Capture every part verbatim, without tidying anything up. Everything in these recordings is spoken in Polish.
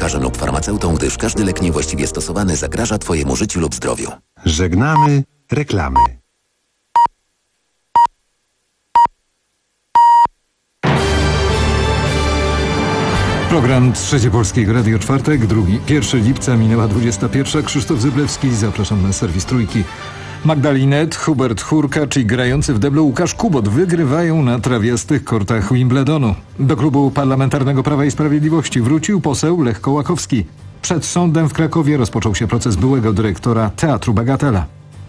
lekarzem lub farmaceutą, gdyż każdy lek niewłaściwie stosowany zagraża Twojemu życiu lub zdrowiu. Żegnamy reklamy. Program Trzecie Polskiego Radio, czwartek, drugi, pierwszego lipca, minęła dwudziesta pierwsza. Krzysztof Zyblewski, zapraszam na serwis Trójki. Magdalinet, Hubert Hurkacz i grający w deblu Łukasz Kubot wygrywają na trawiastych kortach Wimbledonu. Do klubu parlamentarnego Prawa i Sprawiedliwości wrócił poseł Lech Kołakowski. Przed sądem w Krakowie rozpoczął się proces byłego dyrektora Teatru Bagatela.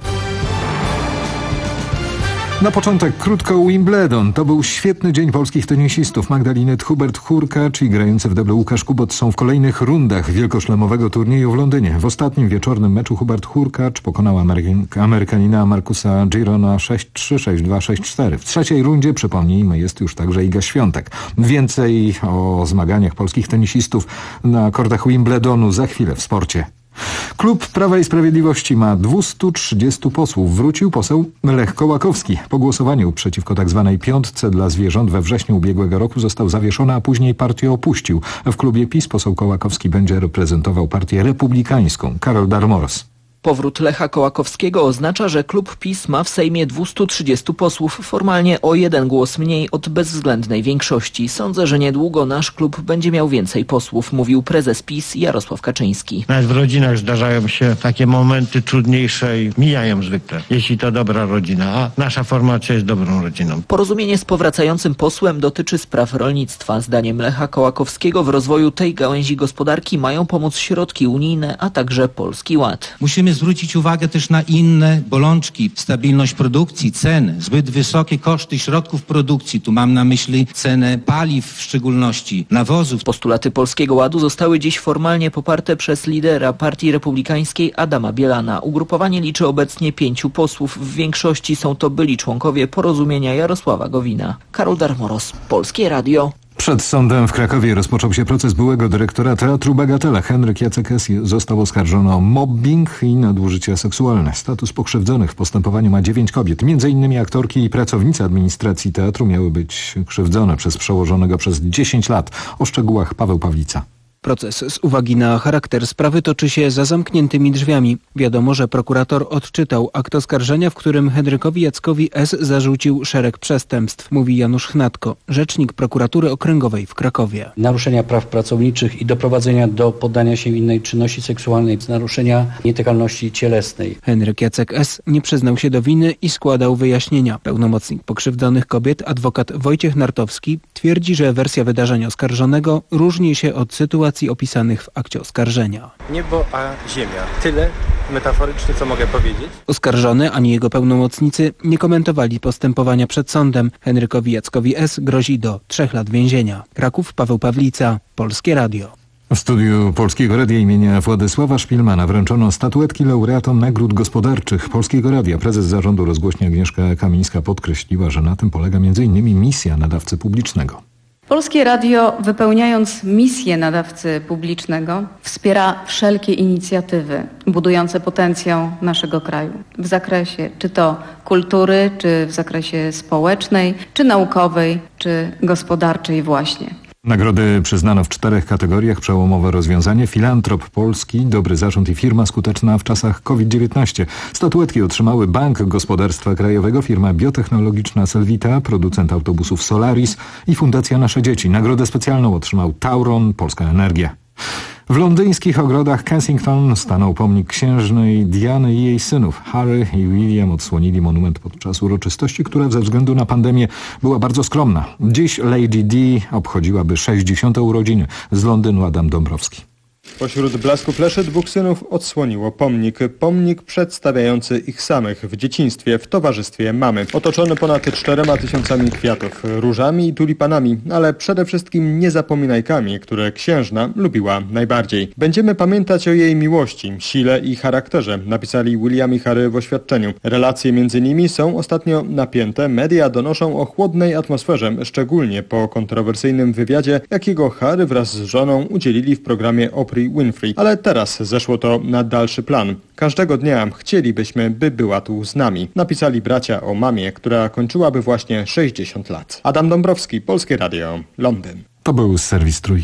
Na początek krótko Wimbledon. To był świetny dzień polskich tenisistów. Magdalinet, Hubert Hurkacz i grający w deblu Łukasz Kubot są w kolejnych rundach wielkoszlemowego turnieju w Londynie. W ostatnim wieczornym meczu Hubert Hurkacz pokonał Ameryk- Amerykanina Marcusa Girona sześć trzy, sześć dwa, sześć cztery. W trzeciej rundzie, przypomnijmy, jest już także Iga Świątek. Więcej o zmaganiach polskich tenisistów na kortach Wimbledonu za chwilę w sporcie. Klub Prawa i Sprawiedliwości ma dwieście trzydzieści posłów. Wrócił poseł Lech Kołakowski. Po głosowaniu przeciwko tzw. piątce dla zwierząt we wrześniu ubiegłego roku został zawieszony, a później partię opuścił. W klubie PiS poseł Kołakowski będzie reprezentował partię republikańską. Karol Darmors. Powrót Lecha Kołakowskiego oznacza, że klub PiS ma w Sejmie dwieście trzydzieści posłów, formalnie o jeden głos mniej od bezwzględnej większości. Sądzę, że niedługo nasz klub będzie miał więcej posłów, mówił prezes PiS Jarosław Kaczyński. Nawet w rodzinach zdarzają się takie momenty trudniejsze i mijają zwykle, jeśli to dobra rodzina, a nasza formacja jest dobrą rodziną. Porozumienie z powracającym posłem dotyczy spraw rolnictwa. Zdaniem Lecha Kołakowskiego w rozwoju tej gałęzi gospodarki mają pomóc środki unijne, a także Polski Ład. Musimy zwrócić uwagę też na inne bolączki. Stabilność produkcji, ceny, zbyt wysokie koszty środków produkcji. Tu mam na myśli cenę paliw, w szczególności nawozów. Postulaty Polskiego Ładu zostały dziś formalnie poparte przez lidera Partii Republikańskiej Adama Bielana. Ugrupowanie liczy obecnie pięciu posłów. W większości są to byli członkowie porozumienia Jarosława Gowina. Karol Darmoros, Polskie Radio. Przed sądem w Krakowie rozpoczął się proces byłego dyrektora Teatru Bagatela. Henryk Jacek S. został oskarżony o mobbing i nadużycia seksualne. Status pokrzywdzonych w postępowaniu ma dziewięć kobiet. Między innymi aktorki i pracownicy administracji teatru miały być krzywdzone przez przełożonego przez dziesięć lat. O szczegółach Paweł Pawlica. Proces z uwagi na charakter sprawy toczy się za zamkniętymi drzwiami. Wiadomo, że prokurator odczytał akt oskarżenia, w którym Henrykowi Jackowi S. zarzucił szereg przestępstw, mówi Janusz Chnatko, rzecznik prokuratury okręgowej w Krakowie. Naruszenia praw pracowniczych i doprowadzenia do poddania się innej czynności seksualnej, naruszenia nietykalności cielesnej. Henryk Jacek S. nie przyznał się do winy i składał wyjaśnienia. Pełnomocnik pokrzywdzonych kobiet, adwokat Wojciech Nartowski, twierdzi, że wersja wydarzeń oskarżonego różni się od sytuacji opisanych w akcie oskarżenia. Niebo a ziemia. Tyle metaforycznie, co mogę powiedzieć. Oskarżony ani jego pełnomocnicy nie komentowali postępowania przed sądem. Henrykowi Jackowi S. grozi do trzech lat więzienia. Kraków, Paweł Pawlica, Polskie Radio. W studiu Polskiego Radia imienia Władysława Szpilmana wręczono statuetki laureatom nagród gospodarczych Polskiego Radia. Prezes zarządu rozgłośni Agnieszka Kamińska podkreśliła, że na tym polega między innymi misja nadawcy publicznego. Polskie Radio, wypełniając misję nadawcy publicznego, wspiera wszelkie inicjatywy budujące potencjał naszego kraju w zakresie czy to kultury, czy w zakresie społecznej, czy naukowej, czy gospodarczej właśnie. Nagrody przyznano w czterech kategoriach: przełomowe rozwiązanie, filantrop polski, dobry zarząd i firma skuteczna w czasach COVID dziewiętnaście. Statuetki otrzymały Bank Gospodarstwa Krajowego, firma biotechnologiczna Selvita, producent autobusów Solaris i Fundacja Nasze Dzieci. Nagrodę specjalną otrzymał Tauron, Polska Energia. W londyńskich ogrodach Kensington stanął pomnik księżnej Diany i jej synów. Harry i William odsłonili monument podczas uroczystości, która ze względu na pandemię była bardzo skromna. Dziś Lady Di obchodziłaby sześćdziesiąte urodziny. Z Londynu Adam Dąbrowski. Pośród blasku fleszy dwóch synów odsłoniło pomnik. Pomnik przedstawiający ich samych w dzieciństwie, w towarzystwie mamy. Otoczony ponad czterema tysiącami kwiatów, różami i tulipanami, ale przede wszystkim niezapominajkami, które księżna lubiła najbardziej. Będziemy pamiętać o jej miłości, sile i charakterze, napisali William i Harry w oświadczeniu. Relacje między nimi są ostatnio napięte. Media donoszą o chłodnej atmosferze, szczególnie po kontrowersyjnym wywiadzie, jakiego Harry wraz z żoną udzielili w programie Oprah Winfrey, ale teraz zeszło to na dalszy plan. Każdego dnia chcielibyśmy, by była tu z nami, napisali bracia o mamie, która kończyłaby właśnie sześćdziesiąt lat. Adam Dąbrowski, Polskie Radio, Londyn. To był serwis Trójki.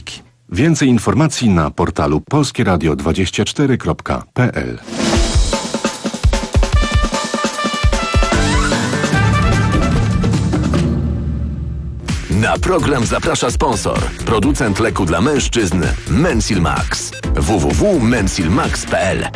Więcej informacji na portalu polskie radio dwadzieścia cztery kropka p l. Na program zaprasza sponsor, producent leku dla mężczyzn Mensil Max. w w w kropka mensil max kropka p l.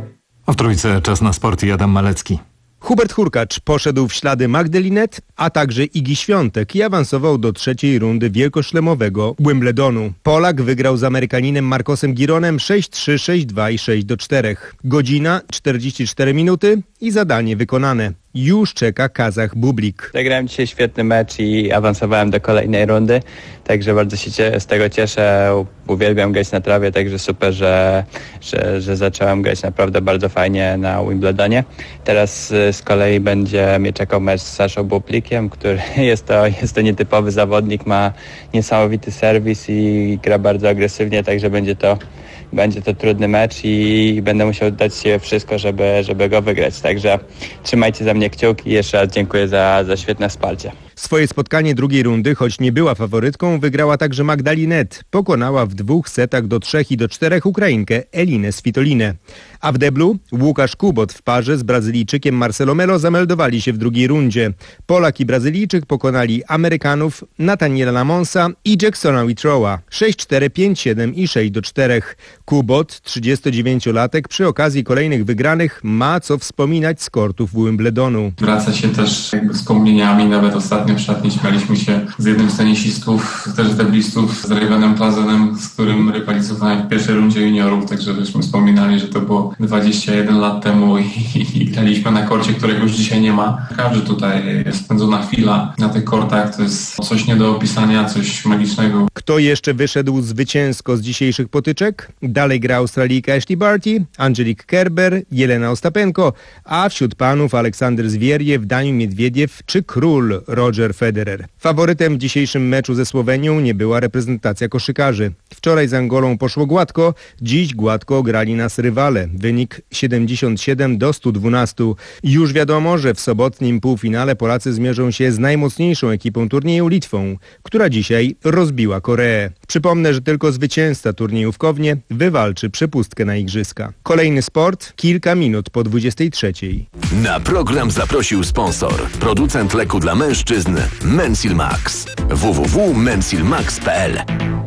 A w Trójce czas na sport i Adam Malecki. Hubert Hurkacz poszedł w ślady Magdy Linette, a także Igi Świątek i awansował do trzeciej rundy wielkoszlemowego Wimbledonu. Polak wygrał z Amerykaninem Marcosem Gironem sześć trzy, sześć dwa i sześć do czterech. Godzina, czterdzieści cztery minuty i zadanie wykonane. Już czeka Kazach Bublik. Zagrałem dzisiaj świetny mecz i awansowałem do kolejnej rundy, także bardzo się cie- z tego cieszę. Uwielbiam grać na trawie, także super, że, że, że zacząłem grać naprawdę bardzo fajnie na Wimbledonie. Teraz z kolei będzie mnie czekał mecz z Saszą Bublikiem, który jest to, jest to nietypowy zawodnik, ma niesamowity serwis i gra bardzo agresywnie, także będzie to Będzie to trudny mecz i będę musiał dać się wszystko, żeby, żeby go wygrać. Także trzymajcie za mnie kciuki i jeszcze raz dziękuję za, za świetne wsparcie. Swoje spotkanie drugiej rundy, choć nie była faworytką, wygrała także Magda Linette. Pokonała w dwóch setach do trzech i do czterech Ukrainkę Elinę Svitolinę. A w deblu Łukasz Kubot w parze z Brazylijczykiem Marcelo Melo zameldowali się w drugiej rundzie. Polak i Brazylijczyk pokonali Amerykanów Nathaniela Lamonsa i Jacksona Witrowa sześć cztery, pięć siedem i sześć do czterech. Kubot, trzydziestodziewięciolatek, przy okazji kolejnych wygranych ma co wspominać z kortów Wimbledonu. Wraca się też jakby wspomnieniami, nawet ostatnio w szatni śmialiśmy się z jednym z tenisistów, też deblistów, z Ravenem Plazenem, z którym rywalizowałem w pierwszej rundzie juniorów, także żeśmy wspominali, że to było dwadzieścia jeden lat temu i, i graliśmy na korcie, którego już dzisiaj nie ma. Każdy tutaj jest spędzona chwila na tych kortach, to jest coś nie do opisania, coś magicznego. Kto jeszcze wyszedł zwycięsko z dzisiejszych potyczek? Dalej gra Australijka Ashley Barty, Angelique Kerber, Jelena Ostapenko, a wśród panów Aleksander Zwieriew, Daniil Miedwiediew czy król Roger Federer. Faworytem w dzisiejszym meczu ze Słowenią nie była reprezentacja koszykarzy. Wczoraj z Angolą poszło gładko, dziś gładko grali nas rywale. Wynik siedemdziesiąt siedem do stu dwunastu. Już wiadomo, że w sobotnim półfinale Polacy zmierzą się z najmocniejszą ekipą turnieju Litwą, która dzisiaj rozbiła Koreę. Przypomnę, że tylko zwycięzca turnieju w Kownie wywalczy przepustkę na igrzyska. Kolejny sport, kilka minut po dwudziestej trzeciej. Na program zaprosił sponsor, producent leku dla mężczyzn Mensil Max. w w w kropka mensil max kropka p l.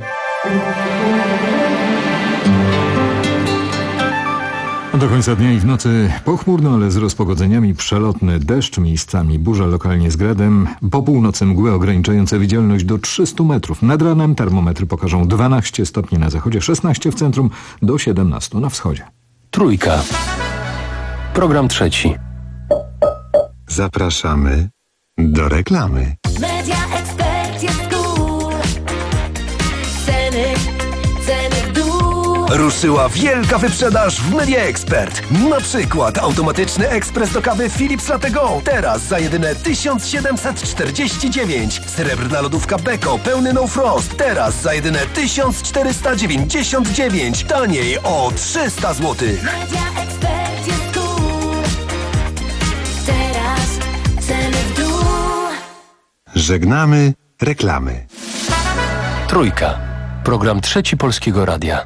Do końca dnia i w nocy pochmurno, ale z rozpogodzeniami, przelotny deszcz, miejscami burza, lokalnie z gradem. Po północy mgły ograniczające widzialność do trzystu metrów. Nad ranem termometry pokażą dwanaście stopni na zachodzie, szesnaście w centrum, do siedemnastu na wschodzie. Trójka. Program trzeci. Zapraszamy do reklamy. Media Expert jest cool. Ceny, ceny w dół. Ruszyła wielka wyprzedaż w Media Expert. Na przykład automatyczny ekspres do kawy Philips Latte Go. Teraz za jedyne tysiąc siedemset czterdzieści dziewięć. Srebrna lodówka Beko pełny no frost. Teraz za jedyne tysiąc czterysta dziewięćdziesiąt dziewięć. Taniej o trzysta złotych. Media Expert jest cool. Teraz ceny w dół. Żegnamy reklamy. Trójka. Program trzeci Polskiego Radia.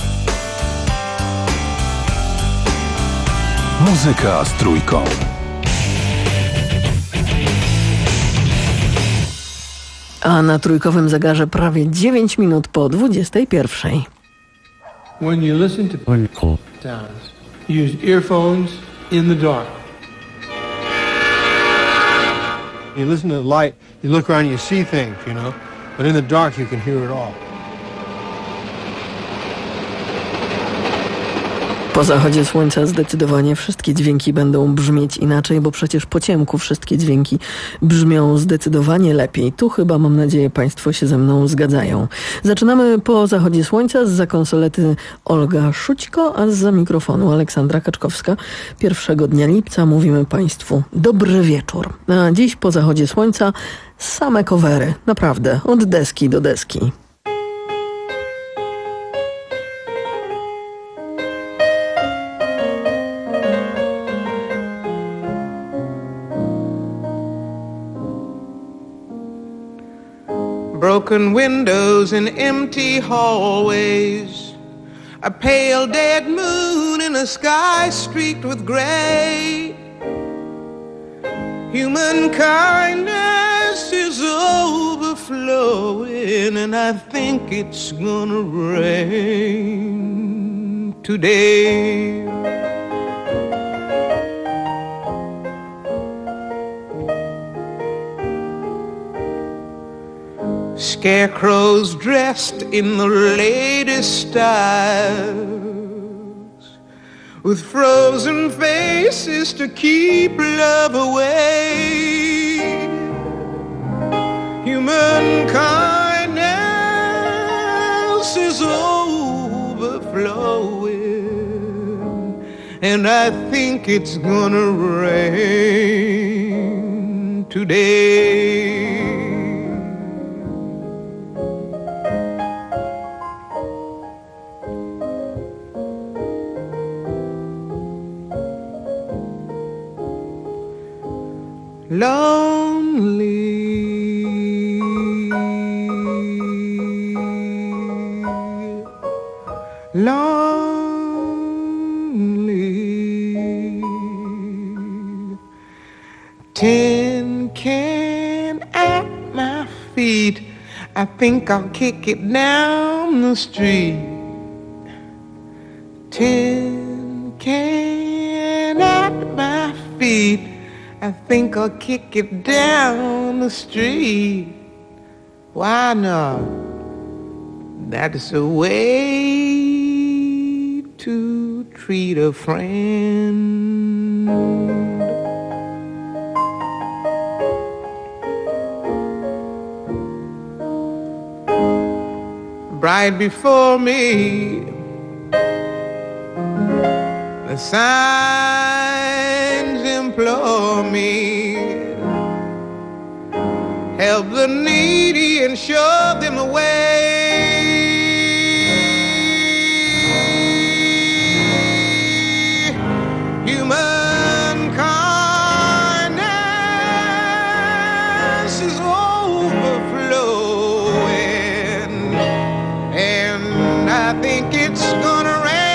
Muzyka z trójką. A na trójkowym zegarze prawie dziewięć minut po dwudziestej pierwszej. When you listen to sounds, use earphones in the dark. You listen to the light, you look around and you see things, you know, but in the dark you can hear it all. Po zachodzie słońca zdecydowanie wszystkie dźwięki będą brzmieć inaczej, bo przecież po ciemku wszystkie dźwięki brzmią zdecydowanie lepiej. Tu chyba, mam nadzieję, Państwo się ze mną zgadzają. Zaczynamy po zachodzie słońca, zza konsolety Olga Szućko, a zza mikrofonu Aleksandra Kaczkowska. Pierwszego dnia lipca mówimy Państwu dobry wieczór. A dziś po zachodzie słońca same covery, naprawdę, od deski do deski. broken windows and empty hallways, a pale dead moon in a sky streaked with gray. Human kindness is overflowing, and I think it's gonna rain today. Scarecrows dressed in the latest styles, with frozen faces to keep love away. Human kindness is overflowing, and I think it's gonna rain today. Lonely, lonely, tin can at my feet, I think I'll kick it down the street. Tin can at my feet, I think I'll kick it down the street. Why not? That's a way to treat a friend. Right before me, the signs implore me, help the needy and show them the way. Human kindness is overflowing, and I think it's gonna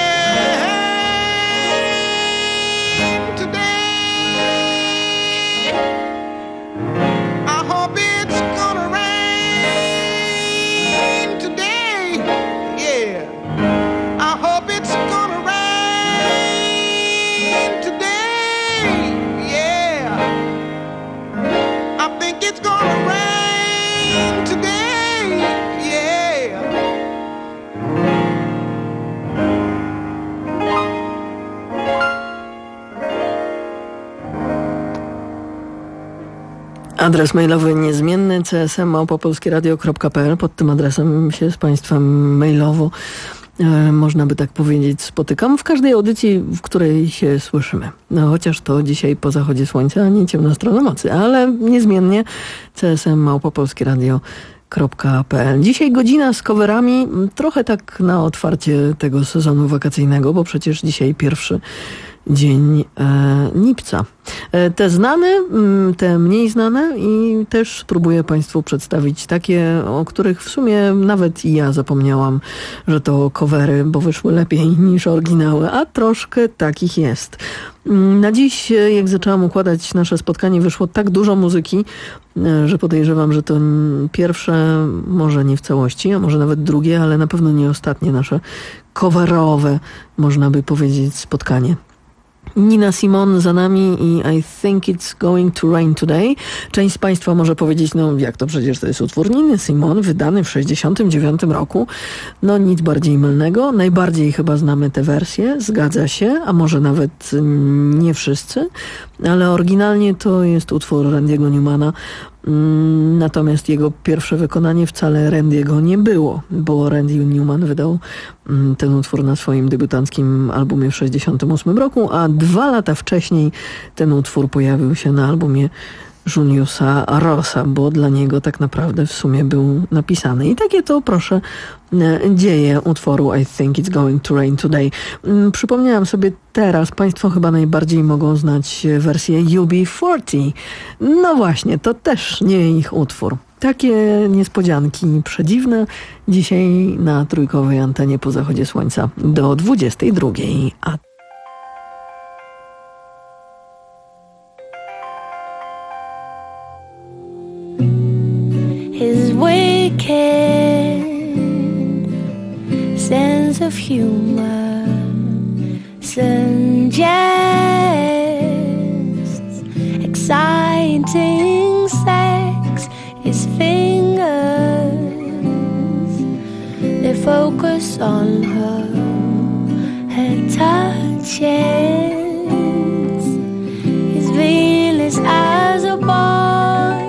Adres mailowy niezmienny c s m małpa polskie radio kropka p l. Pod tym adresem się z Państwem mailowo, e, można by tak powiedzieć, spotykam w każdej audycji, w której się słyszymy. No chociaż to dzisiaj po zachodzie słońca, a nie ciemna strona nocy, ale niezmiennie c s m małpa polskie radio kropka p l. Dzisiaj godzina z coverami, trochę tak na otwarcie tego sezonu wakacyjnego, bo przecież dzisiaj pierwszy dzień e, lipca. E, te znane, te mniej znane i też spróbuję Państwu przedstawić takie, o których w sumie nawet i ja zapomniałam, że to covery, bo wyszły lepiej niż oryginały, a troszkę takich jest. Na dziś, jak zaczęłam układać nasze spotkanie, wyszło tak dużo muzyki, że podejrzewam, że to pierwsze, może nie w całości, a może nawet drugie, ale na pewno nie ostatnie nasze coverowe, można by powiedzieć, spotkanie. Nina Simone za nami i I Think It's Going to Rain Today. Część z Państwa może powiedzieć, no jak to, przecież to jest utwór Niny Simone, wydany w sześćdziesiątym dziewiątym roku. No nic bardziej mylnego. Najbardziej chyba znamy tę wersję, zgadza się, a może nawet nie wszyscy, ale oryginalnie to jest utwór Randy'ego Newmana. Natomiast jego pierwsze wykonanie wcale Randy'ego nie było, bo Randy Newman wydał ten utwór na swoim debiutanckim albumie w sześćdziesiątym ósmym roku, a dwa lata wcześniej ten utwór pojawił się na albumie Juniusa Rossa, bo dla niego tak naprawdę w sumie był napisany. I takie to, proszę, dzieje utworu I Think It's Going to Rain Today. Przypomniałam sobie teraz, Państwo chyba najbardziej mogą znać wersję U B czterdzieści. No właśnie, to też nie ich utwór. Takie niespodzianki przedziwne dzisiaj na trójkowej antenie po zachodzie słońca do dwudziestej drugiej. A His wicked sense of humor suggests exciting sex. His fingers, they focus on her, her touches. His Venus as a boy.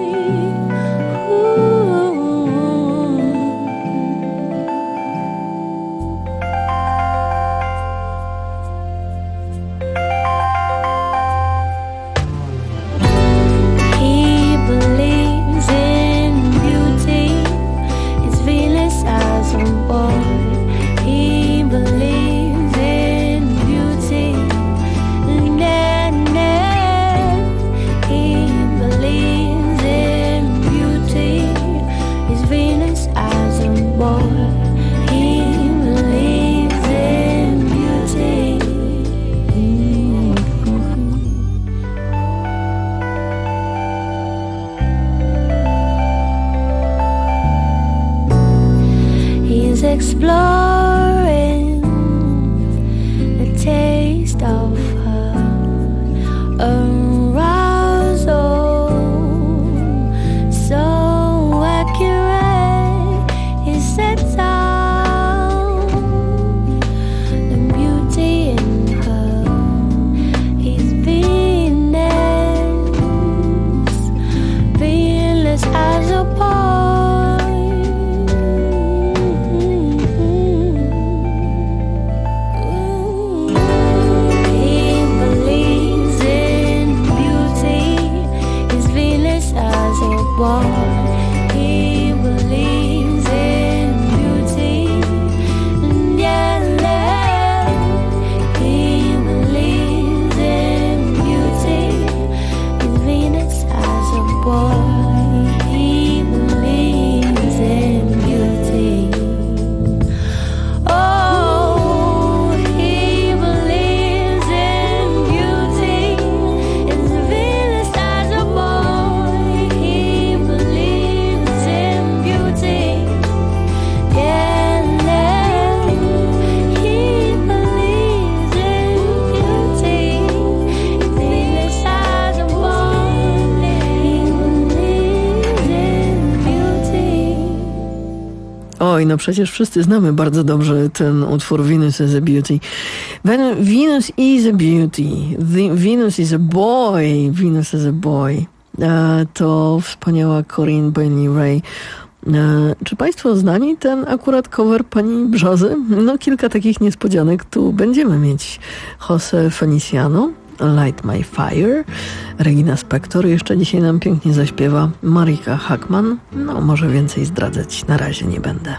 He believes in beauty. His Venus as a boy. He believes in beauty. Na, na. He believes in beauty. His Venus as a boy. He believes in beauty. He's exploring the taste of her arousal, so accurate. He sets out the beauty in her. He's Venus, Venus as a boy. He believes in beauty. His Venus as a boy. He believes in beauty. Yeah, yeah. He believes in beauty. His Venus as a boy. He believes in beauty. Oh, he believes in beauty. His Venus as a boy. He believes in beauty. Yeah, yeah. He believes in beauty. His Venus as a boy. He believes in beauty. Oj, no przecież wszyscy znamy bardzo dobrze ten utwór Venus is a Beauty. Ven- Venus is a Beauty. The- Venus is a Boy. Venus is a Boy. E, to wspaniała Corinne Bailey Rae. E, czy Państwo znali ten akurat cover pani Brzozy? No kilka takich niespodzianek tu będziemy mieć. Jose Feliciano, Light My Fire, Regina Spektor jeszcze dzisiaj nam pięknie zaśpiewa, Marika Hackman. No może więcej zdradzać na razie nie będę.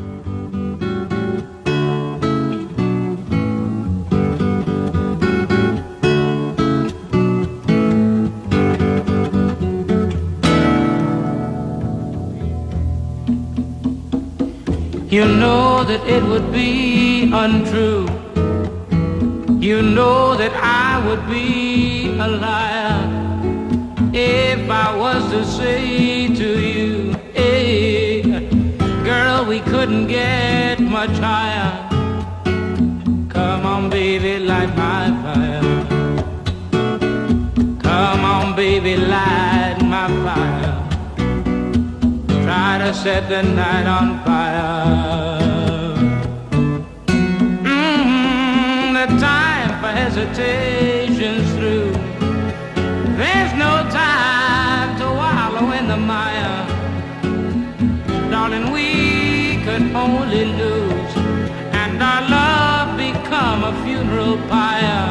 You know that it would be untrue. You know that I would be a liar if I was to say to you, hey, girl, we couldn't get much higher. Come on, baby, light my fire. Come on, baby, light my fire. Try to set the night on fire. Mm, the time for hesitation's through. There's no time to wallow in the mire. Darling, we could only lose, and our love become a funeral pyre.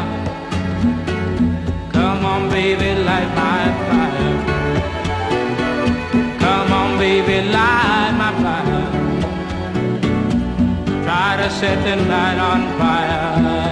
Come on, baby, light my fire. Come on, baby, light my fire. Try to set the night on fire.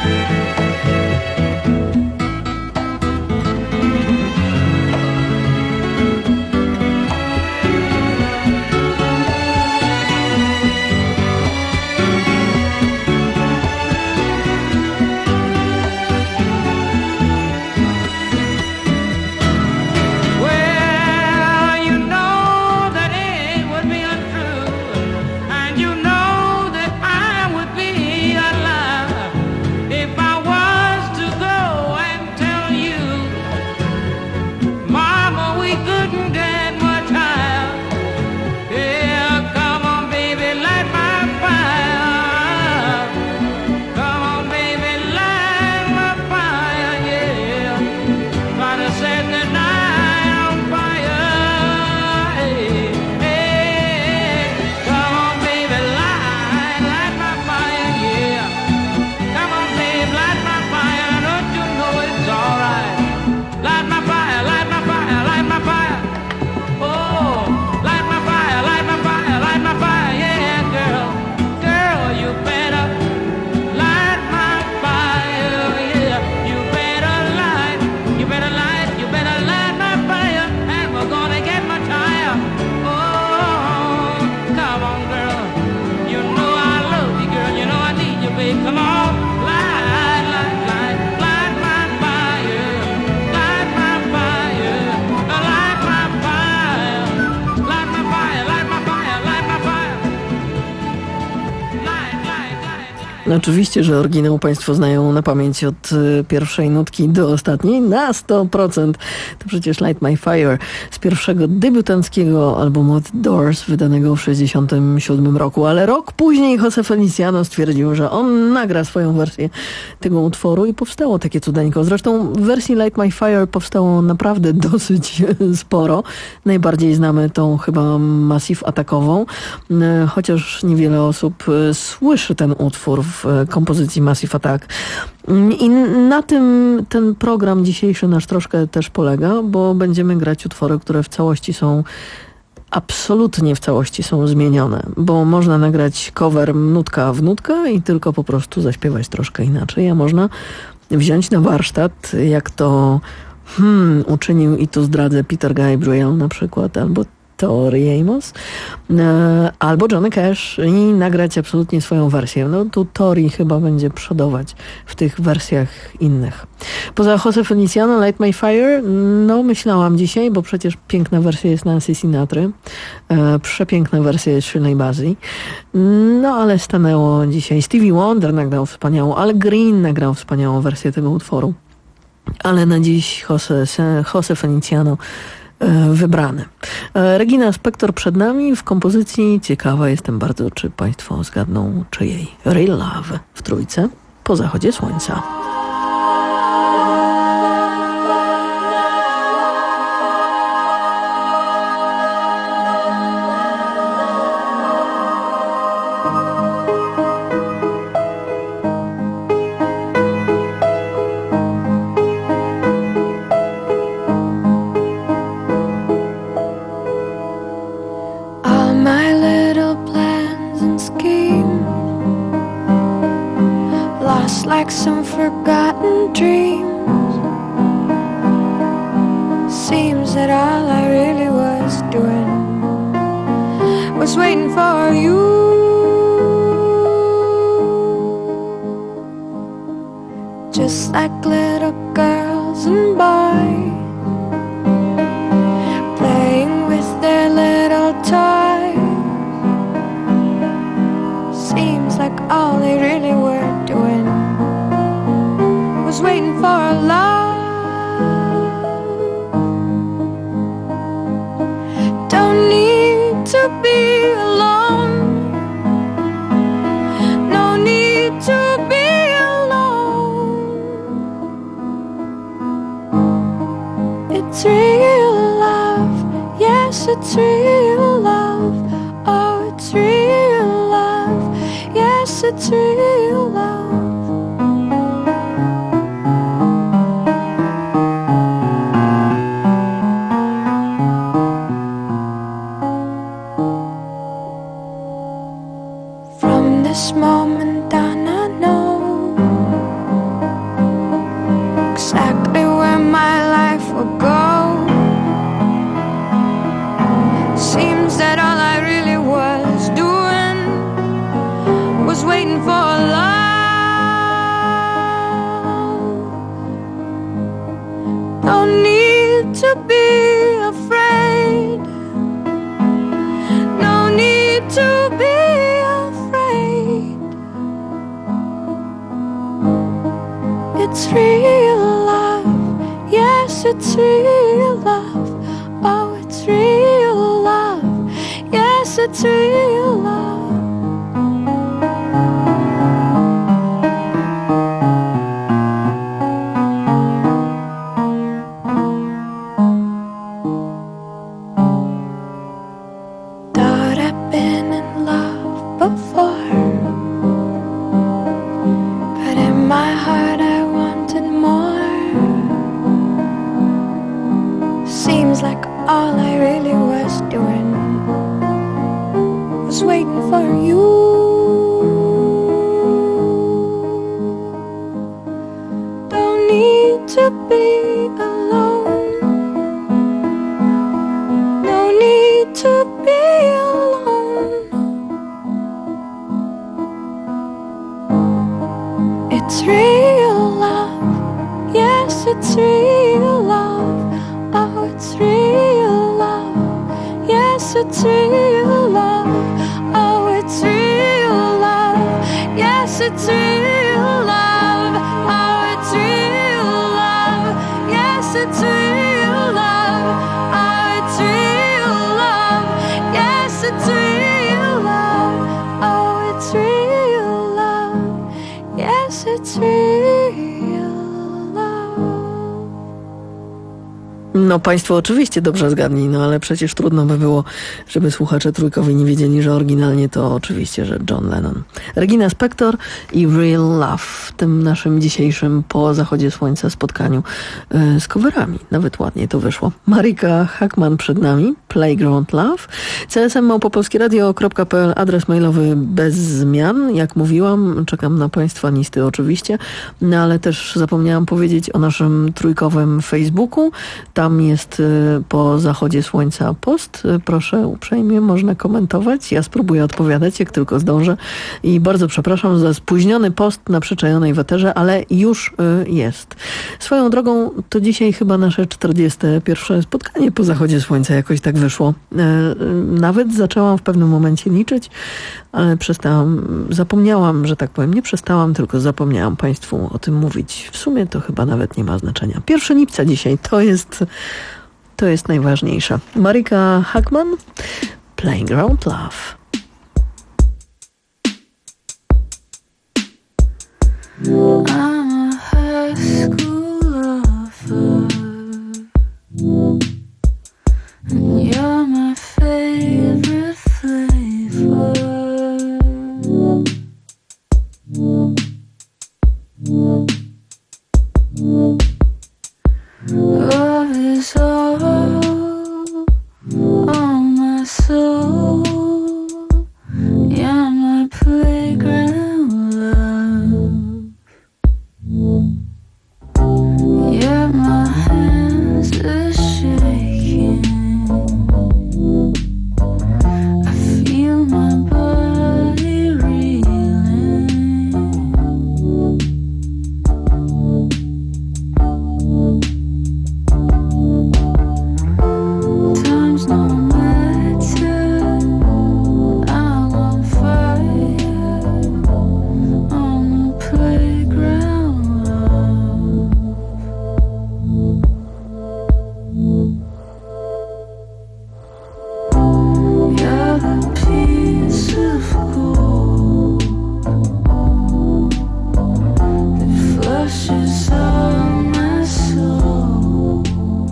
Oczywiście, że oryginał Państwo znają na pamięć od y, pierwszej nutki do ostatniej na sto procent. To przecież Light My Fire z pierwszego debiutanckiego albumu The Doors, wydanego w sześćdziesiątym siódmym roku. Ale rok później José Feliciano stwierdził, że on nagra swoją wersję tego utworu i powstało takie cudeńko. Zresztą wersji Light My Fire powstało naprawdę dosyć sporo. Najbardziej znamy tą chyba Massive Attackową, chociaż niewiele osób słyszy ten utwór w kompozycji Massive Attack. I na tym ten program dzisiejszy nasz troszkę też polega, bo będziemy grać utwory, które w całości są absolutnie w całości są zmienione, bo można nagrać cover nutka w nutkę i tylko po prostu zaśpiewać troszkę inaczej, a można wziąć na warsztat, jak to hmm, uczynił, i tu zdradzę, Peter Gabriel na przykład, albo Tori Amos, albo Johnny Cash i nagrać absolutnie swoją wersję. No tu Tori chyba będzie przodować w tych wersjach innych. Poza José Feliciano, Light My Fire, no myślałam dzisiaj, bo przecież piękna wersja jest Nancy Sinatry, e, przepiękna wersja jest Shirley Bassey, no ale stanęło dzisiaj. Stevie Wonder nagrał wspaniałą, Al Green nagrał wspaniałą wersję tego utworu, ale na dziś José, José Feliciano wybrany. Regina Spektor przed nami w kompozycji. Ciekawa jestem bardzo, czy Państwo zgadną czyjej. Real Love w trójce po zachodzie słońca. Like some forgotten dreams. Seems that all I really was doing was waiting for you. Just like little girls and boys playing with their little toys. Seems like all they really were doing was waiting for a love. Don't need to be alone. No need to be alone. It's real love. Yes, it's real love. Oh, it's real love. Yes, it's real love. it's real love. Yes, it's real love. Oh, it's real love. Yes, it's real love. Thought I'd been in love before, but in my heart I wanted more. Seems like all I really was doing was waiting for you. Don't need to be alone. No need to be alone. It's real love. Yes, it's real love. Oh, it's real love. Yes, it's real love. Oh, it's real love. Yes, it's real love. Oh, it's real love. Yes, it's real love. Oh, it's real love. Yes, it's real love. Oh, it's real love. Yes, it's real love. No państwo oczywiście dobrze zgadli, no ale przecież trudno by było, żeby słuchacze trójkowi nie wiedzieli, że oryginalnie to oczywiście, że John Lennon. Regina Spektor i Real Love w tym naszym dzisiejszym po zachodzie słońca spotkaniu yy, z coverami. Nawet ładnie to wyszło. Marika Hackman przed nami, Playground Love. C S M małpa polskie radio kropka p l, adres mailowy bez zmian. Jak mówiłam, czekam na państwa listy oczywiście, no ale też zapomniałam powiedzieć o naszym trójkowym Facebooku. Tam jest y, po zachodzie słońca post. Y, proszę uprzejmie, można komentować. Ja spróbuję odpowiadać, jak tylko zdążę. I bardzo przepraszam za spóźniony post na przyczajonej weterze, ale już y, jest. Swoją drogą to dzisiaj chyba nasze czterdzieste pierwsze spotkanie po zachodzie słońca. Jakoś tak wyszło. Y, y, nawet zaczęłam w pewnym momencie liczyć, ale przestałam, zapomniałam, że tak powiem, nie przestałam, tylko zapomniałam państwu o tym mówić. W sumie to chyba nawet nie ma znaczenia. pierwszego lipca dzisiaj, to jest to jest najważniejsze. Marika Hackman, Playground Love. I'm a high school lover, and you're my favorite flavor. Love is all on my soul. Yeah, my playground love. Yeah, my hands are shaking. I feel my body reeling. Times no matter, I'm on fire on the playground love. You're the piece of gold that flushes all my soul.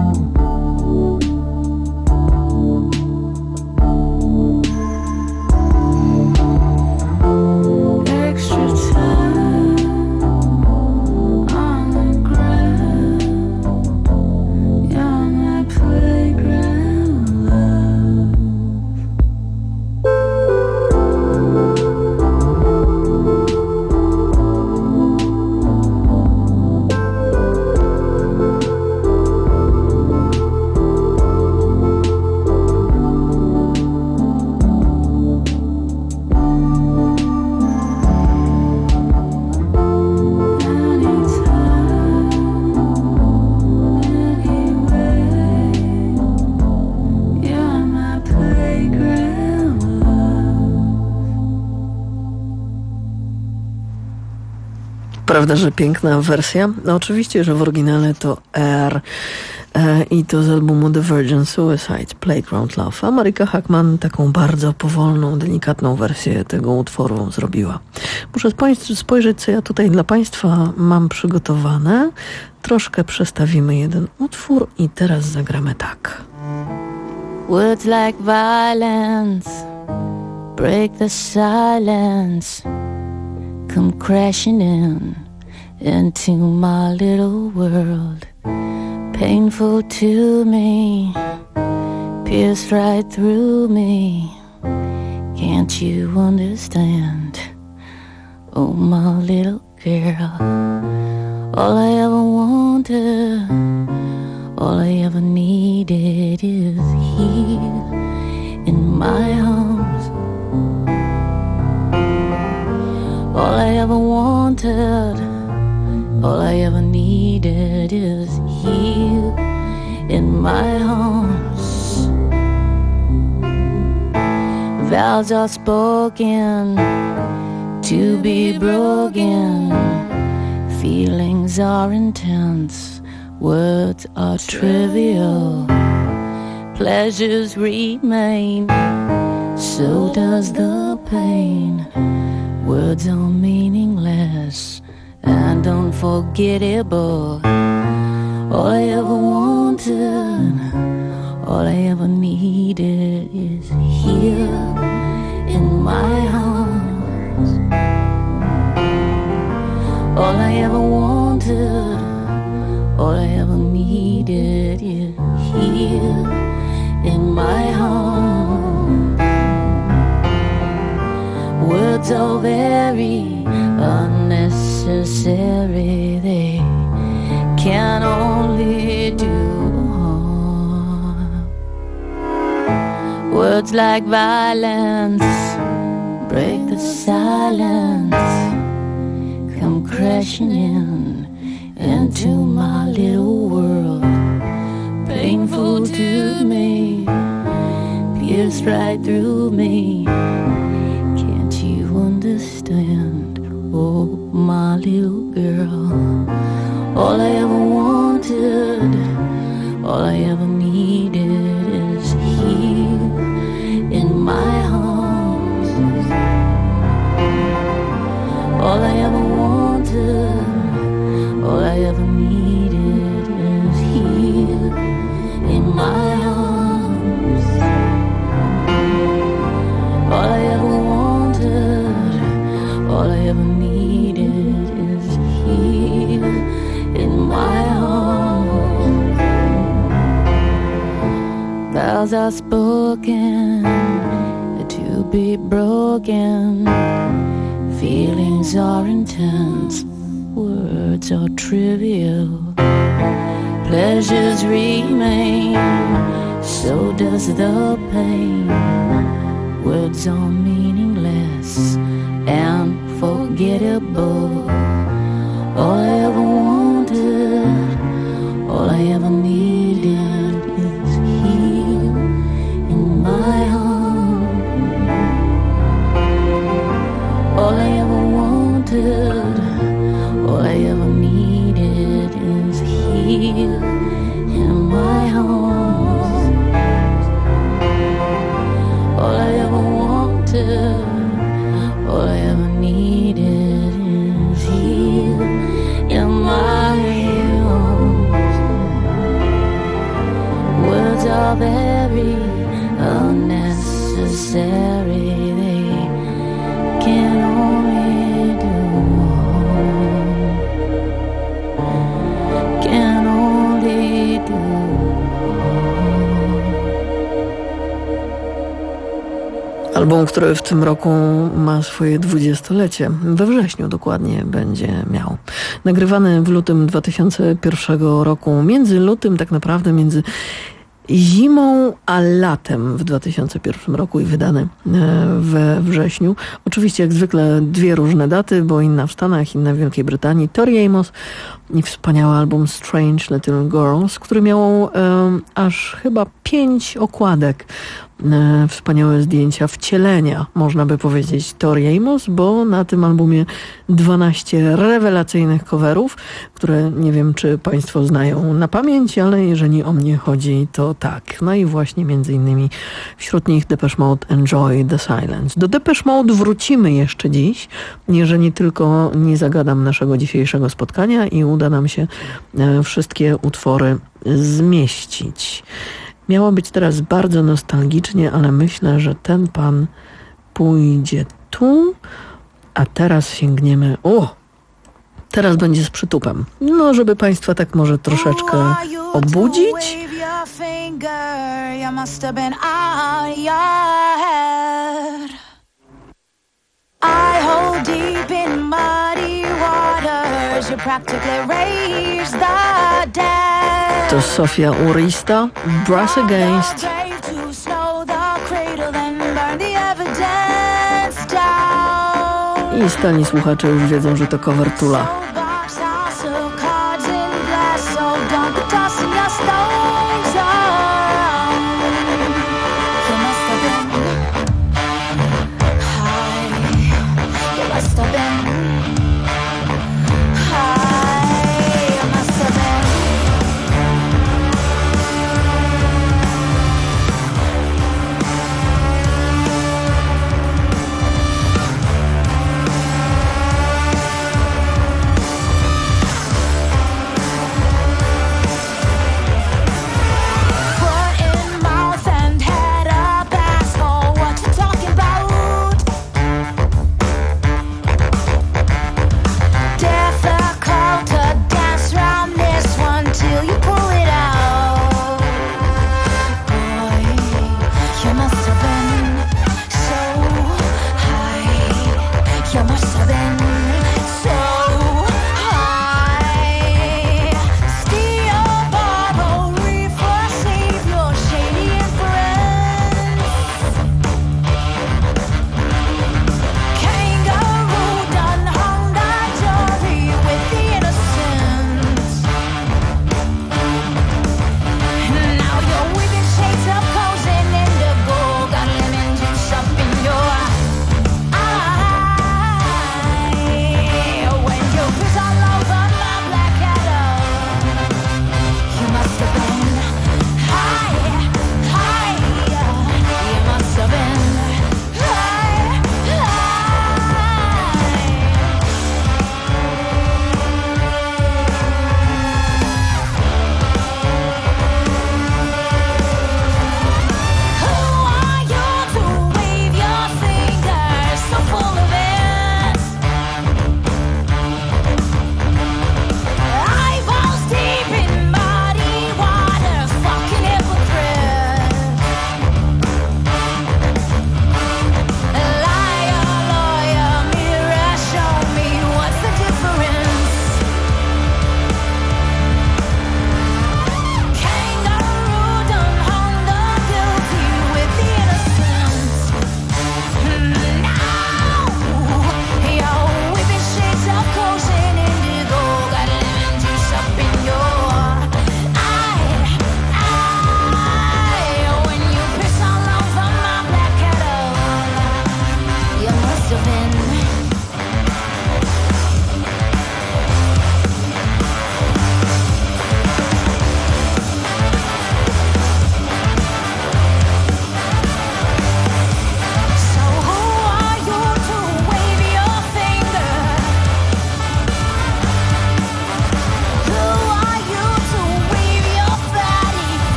Extra time on the ground. You're my playground love. Prawda, że piękna wersja? No oczywiście, że w oryginale to R e, i to z albumu The Virgin Suicide, Playground Love. A Marika Hackman taką bardzo powolną, delikatną wersję tego utworu zrobiła. Muszę spojrzeć, co ja tutaj dla Państwa mam przygotowane. Troszkę przestawimy jeden utwór i teraz zagramy tak. Words like violence break the silence, come crashing in into my little world. Painful to me, pierced right through me. Can't you understand? Oh, my little girl. All I ever wanted, all I ever needed is here in my arms. All I ever wanted, all I ever needed is here in my arms. Vows are spoken to be broken. Feelings are intense, words are trivial. Pleasures remain, so does the pain. Words are meaningless and unforgettable. All I ever wanted, all I ever needed is here in my arms. All I ever wanted, all I ever needed is here in my arms. Words are very unnecessary, they can only do harm. Words like violence break the silence, come crashing in into my little world. Painful to me, pierced right through me. Can't you understand? Oh, my little girl. All I ever wanted, all I ever needed is here in my arms. All I ever wanted, all I ever needed is here in my arms. All I ever wanted, all I ever needed is here in my arms. Vows are spoken to be broken. Feelings are intense, words are trivial. Pleasures remain, so does the pain. Words are meaningless and forgettable. All I ever wanted, all I ever needed is here in my arms. All I ever wanted, all I ever needed is here in my arms. All I ever wanted, all I ever needed is here in my arms. Words are very unnecessary, they can only do harm, can only do Album, który w tym roku ma swoje dwudziestolecie. We wrześniu dokładnie będzie miał. Nagrywany w lutym dwa tysiące pierwszego roku. Między lutym, tak naprawdę między zimą a latem w dwa tysiące pierwszym roku i wydany we wrześniu. Oczywiście jak zwykle dwie różne daty, bo inna w Stanach, inna w Wielkiej Brytanii. Tori Amos i wspaniały album Strange Little Girls, który miał um, aż chyba pięć okładek e, wspaniałe zdjęcia wcielenia, można by powiedzieć, Tori Amos, bo na tym albumie dwanaście rewelacyjnych coverów, które nie wiem, czy Państwo znają na pamięć, ale jeżeli o mnie chodzi, to tak. No i właśnie między innymi wśród nich Depeche Mode, Enjoy the Silence. Do Depeche Mode wrócimy jeszcze dziś, jeżeli tylko nie zagadam naszego dzisiejszego spotkania i uda nam się e, wszystkie utwory zmieścić. Miało być teraz bardzo nostalgicznie, ale myślę, że ten pan pójdzie tu, a teraz sięgniemy... O! Teraz będzie z przytupem. No, żeby Państwa tak może troszeczkę obudzić. I hold deep in muddy waters. You practically raise the dead. To Sofia Urista, Brass Against. To snow the cradle, then burn the evidence down. I stali słuchacze już wiedzą, że to cover Tula.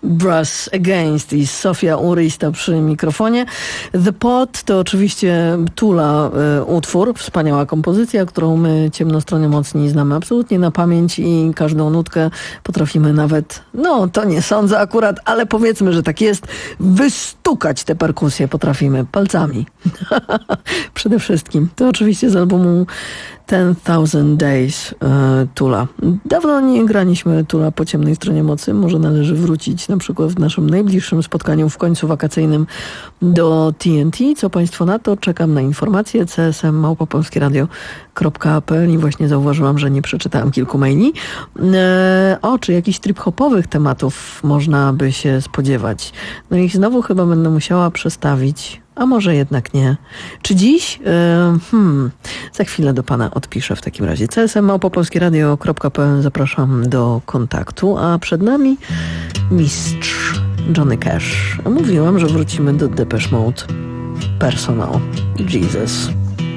Brass Against i Sofia Urysta przy mikrofonie. The Pot to oczywiście Tula y, utwór, wspaniała kompozycja, którą my ciemnostronie mocni znamy absolutnie na pamięć i każdą nutkę potrafimy nawet, no to nie sądzę akurat, ale powiedzmy, że tak jest, wystukać te perkusje potrafimy palcami. Przede wszystkim. To oczywiście z albumu Ten Thousand Days uh, Tula. Dawno nie graliśmy Tula po ciemnej stronie mocy. Może należy wrócić na przykład w naszym najbliższym spotkaniu w końcu wakacyjnym do T N T. Co Państwo na to? Czekam na informacje. c s m małpa polskie radio kropka p l i właśnie zauważyłam, że nie przeczytałam kilku maili. E, o, czy jakichś trip-hopowych tematów można by się spodziewać? No ich znowu chyba będę musiała przestawić. A może jednak nie. Czy dziś? E, hmm, za chwilę do Pana odpiszę w takim razie. c s m małpa polskie radio kropka p l zapraszam do kontaktu, a przed nami mistrz Johnny Cash. A mówiłam, że wrócimy do Depeche Mode. Personal Jesus.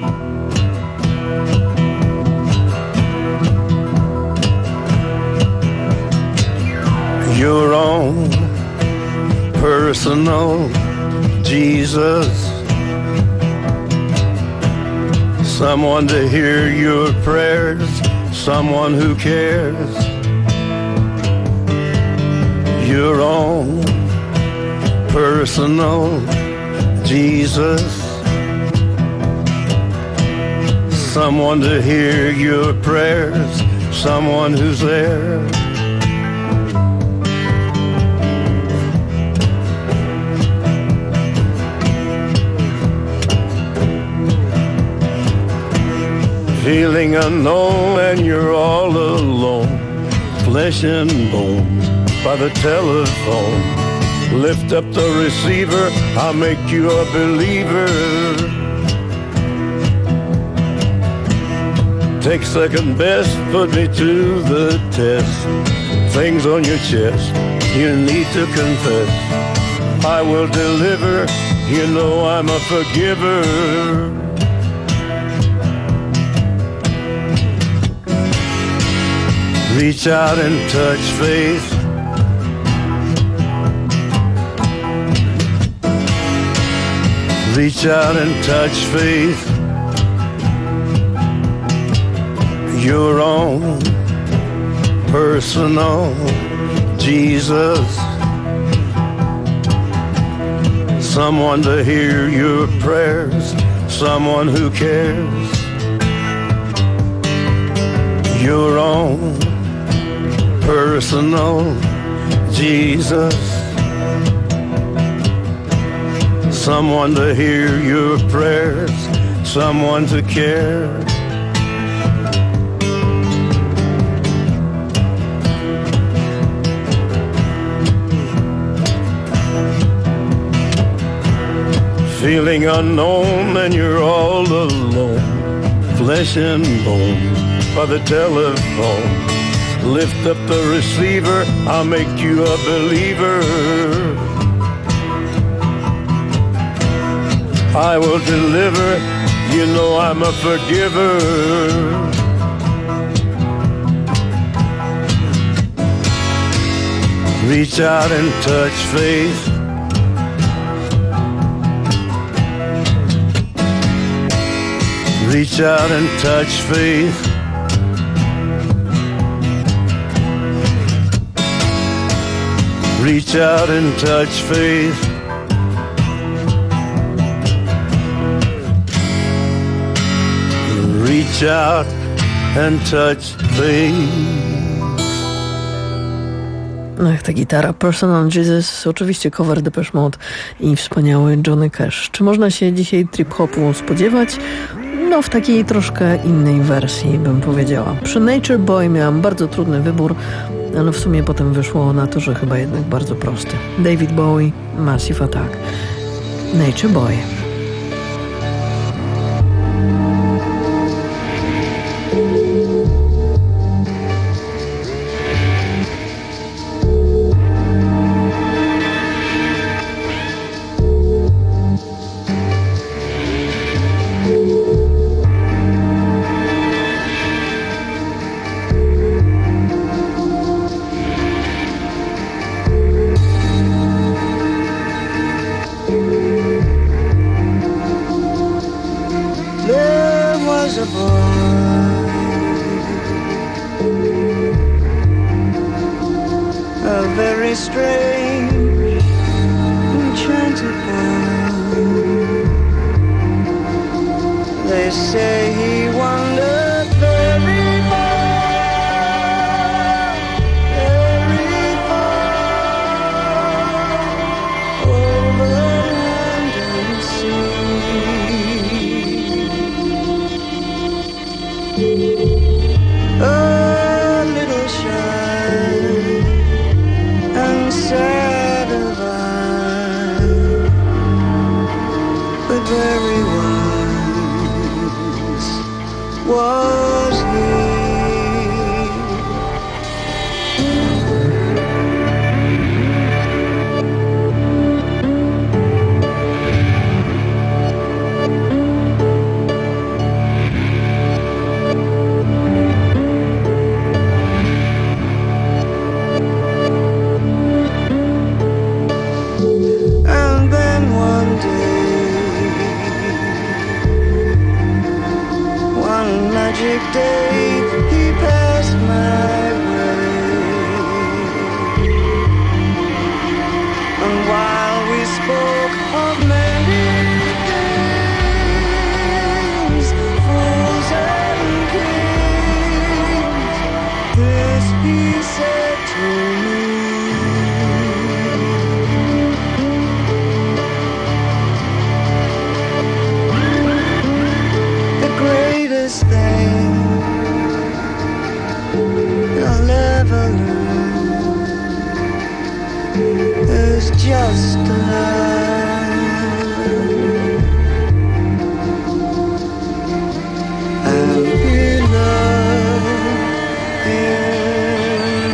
Your own personal Jesus, someone to hear your prayers, someone who cares. Your own personal Jesus, someone to hear your prayers, someone who's there. Feeling unknown and you're all alone, flesh and bone by the telephone. Lift up the receiver, I'll make you a believer. Take second best, put me to the test. Things on your chest, you need to confess. I will deliver, you know I'm a forgiver. Reach out and touch faith. Reach out and touch faith. Your own personal Jesus. Someone to hear your prayers, someone who cares. Your own personal Jesus, someone to hear your prayers, someone to care. Feeling unknown and you're all alone, flesh and bone by the telephone. Lift up the receiver, I'll make you a believer. I will deliver, you know I'm a forgiver. Reach out and touch faith. Reach out and touch faith. Reach out and touch faith. Reach out and touch faith. Ach, ta gitara. Personal Jesus, oczywiście cover Depeche Mode i wspaniały Johnny Cash. Czy można się dzisiaj trip-hopu spodziewać? No, w takiej troszkę innej wersji, bym powiedziała. Przy Nature Boy miałam bardzo trudny wybór, ale w sumie potem wyszło na to, że chyba jednak bardzo prosty. David Bowie, Massive Attack. Nature Boy. a strange, enchanted boy. They say he wandered very far, very far, over land and sea. A little shy and sad of eye, but very wise was he. Magic day, he passed my way, and while we spoke of many things, fools and kings, this he said to me: the greatest thing you'll ever learn is just to love and be loved in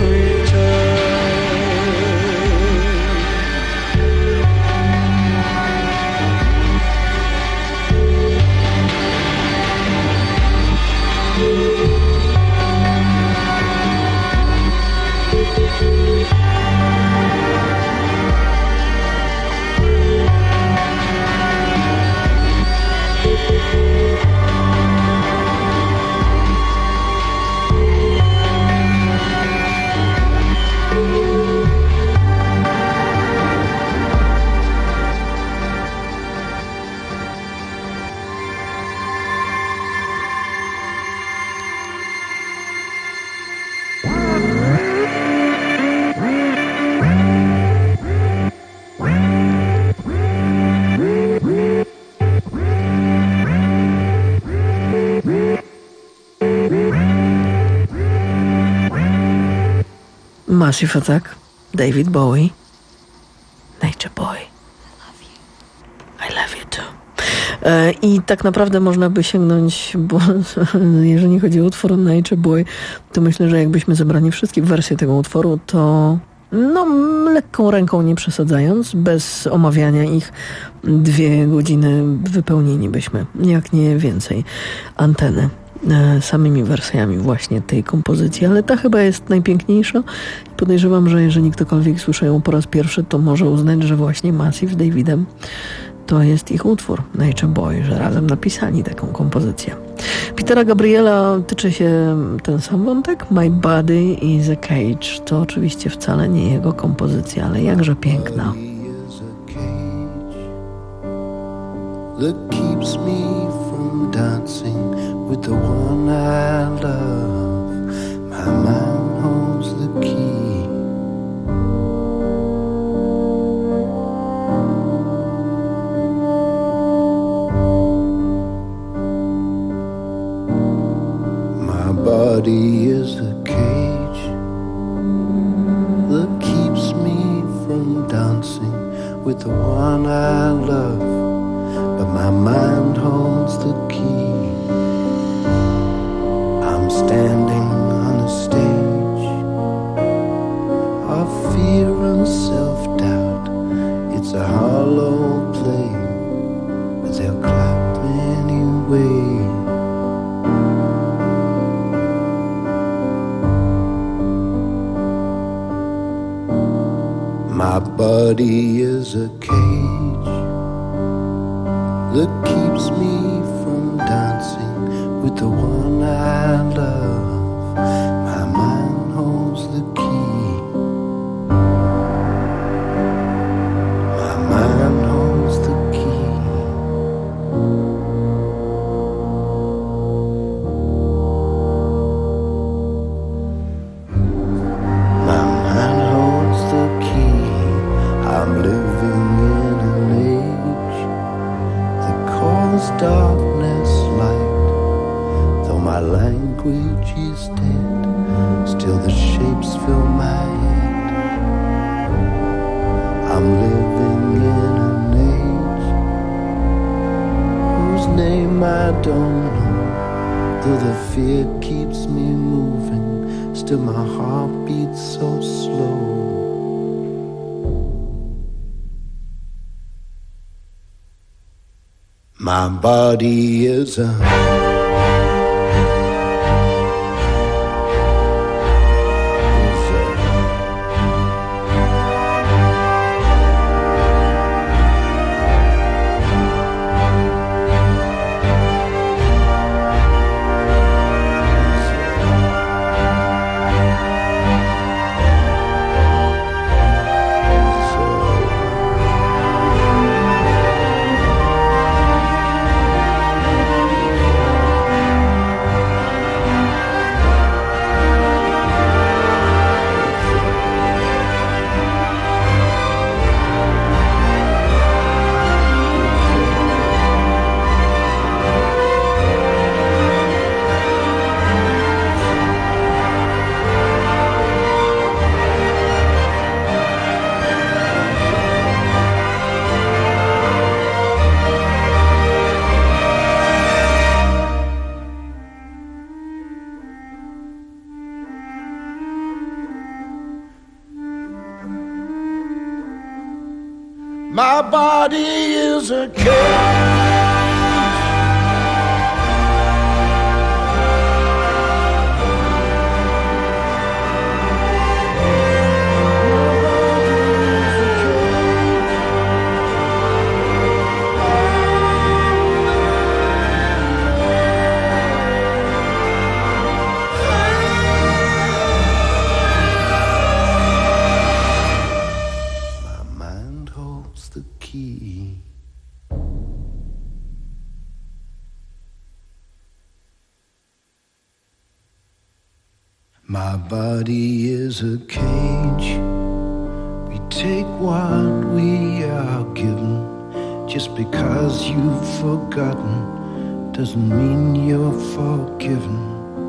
Massive Attack, David Bowie, Nature Boy. I love you too. I tak naprawdę można by sięgnąć, bo jeżeli chodzi o utwór Nature Boy, to myślę, że jakbyśmy zebrali wszystkie wersje tego utworu, to no lekką ręką nie przesadzając, bez omawiania ich, dwie godziny wypełnilibyśmy, jak nie więcej, anteny samymi wersjami właśnie tej kompozycji, ale ta chyba jest najpiękniejsza. Podejrzewam, że jeżeli ktokolwiek słyszy ją po raz pierwszy, to może uznać, że właśnie Massive z Davidem to jest ich utwór Nature Boy, że razem napisali taką kompozycję. Petera Gabriela tyczy się ten sam wątek. My Body is a Cage. To oczywiście wcale nie jego kompozycja, ale jakże piękna. That keeps me from dancing with the one I love. My mind holds the key. My body is a cage that keeps me from dancing with the one I love. But my mind holds the key. I'm standing on a stage of fear and self-doubt. It's a hollow play, but they'll clap anyway. My body is a cage that keeps me from dancing with the one I love. My mind holds the key. Squeegee's dead, still the shapes fill my head. I'm living in an age whose name I don't know. Though the fear keeps me moving, still my heart beats so slow. My body is a My body is a cage. My body is a cage. We take what we are given. Just because you've forgotten doesn't mean you're forgiven.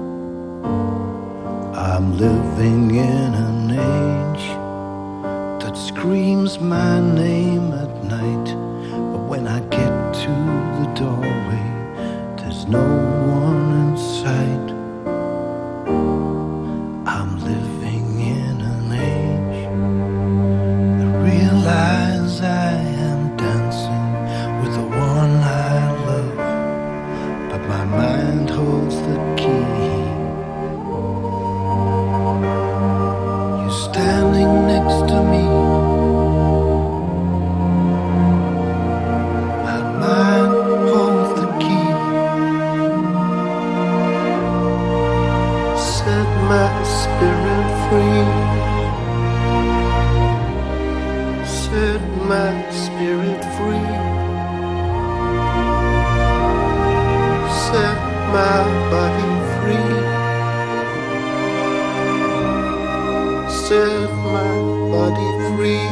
I'm living in an age that screams my name at night, but when I get to the doorway, there's no one in sight. I'm living in an age that realizes I am dancing with the one I love, but my mind holds the key. You're standing next to me. My mind holds the key. Set my spirit free. Set my spirit free. Set my body free. Set my body free.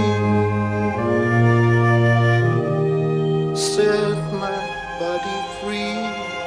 Set my body free.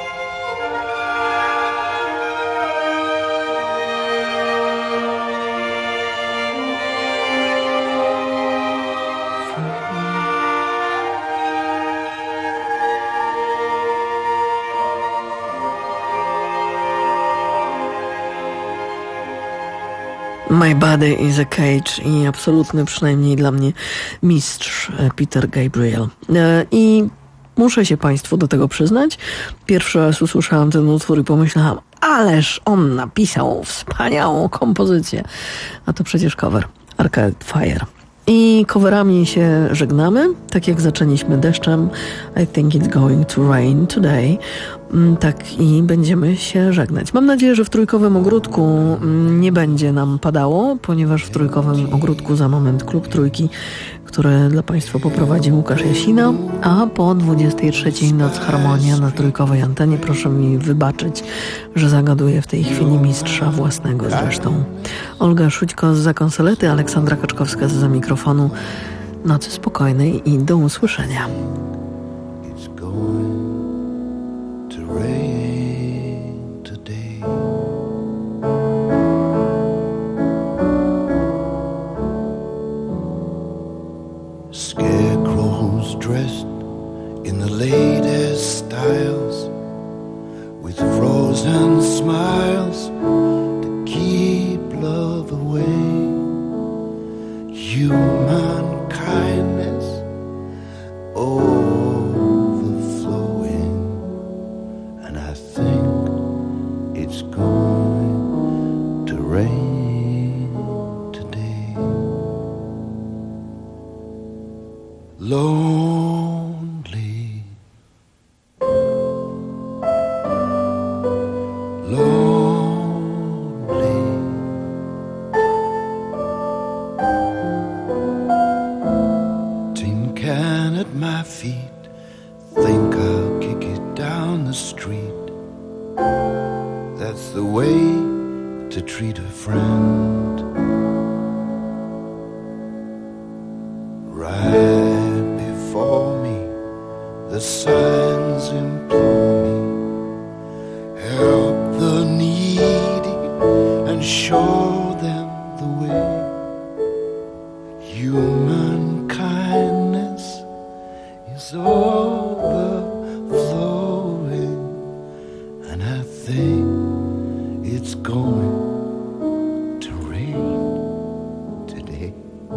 My Body is a Cage i absolutny, przynajmniej dla mnie, mistrz Peter Gabriel. I muszę się Państwu do tego przyznać. Pierwszy raz usłyszałam ten utwór i pomyślałam, ależ on napisał wspaniałą kompozycję. A to przecież cover Arcade Fire. I coverami się żegnamy, tak jak zaczęliśmy deszczem. I think it's going to rain today. Tak i będziemy się żegnać. Mam nadzieję, że w Trójkowym Ogródku nie będzie nam padało, ponieważ w Trójkowym Ogródku za moment Klub Trójki, który dla Państwa poprowadzi Łukasz Jasina, a po dwudziestej trzeciej Noc Harmonia na Trójkowej antenie. Proszę mi wybaczyć, że zagaduję w tej chwili mistrza własnego zresztą. Olga Szućko zza konsolety, Aleksandra Kaczkowska zza mikrofonu. Nocy spokojnej i do usłyszenia. It's going to rain today. lonely, lonely. Tin can at my feet, think I'll kick it down the street. That's the way to treat a friend. Right before me, the signs implore me, help the needy and show them the way. Human kindness is overflowing, and I think it's going to rain today.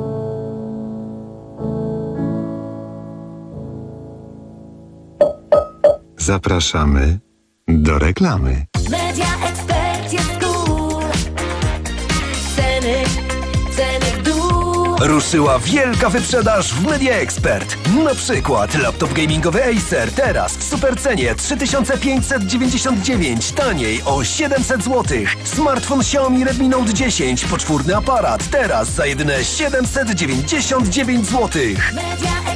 Zapraszamy do reklamy. Media Expert jest cool. Ceny, ceny w dół. Ruszyła wielka wyprzedaż w Media Expert. Na przykład laptop gamingowy Acer teraz w supercenie trzy tysiące pięćset dziewięćdziesiąt dziewięć, taniej o siedemset złotych. Smartfon Xiaomi Redmi Note dziesięć, poczwórny aparat teraz za jedyne siedemset dziewięćdziesiąt dziewięć złotych. Media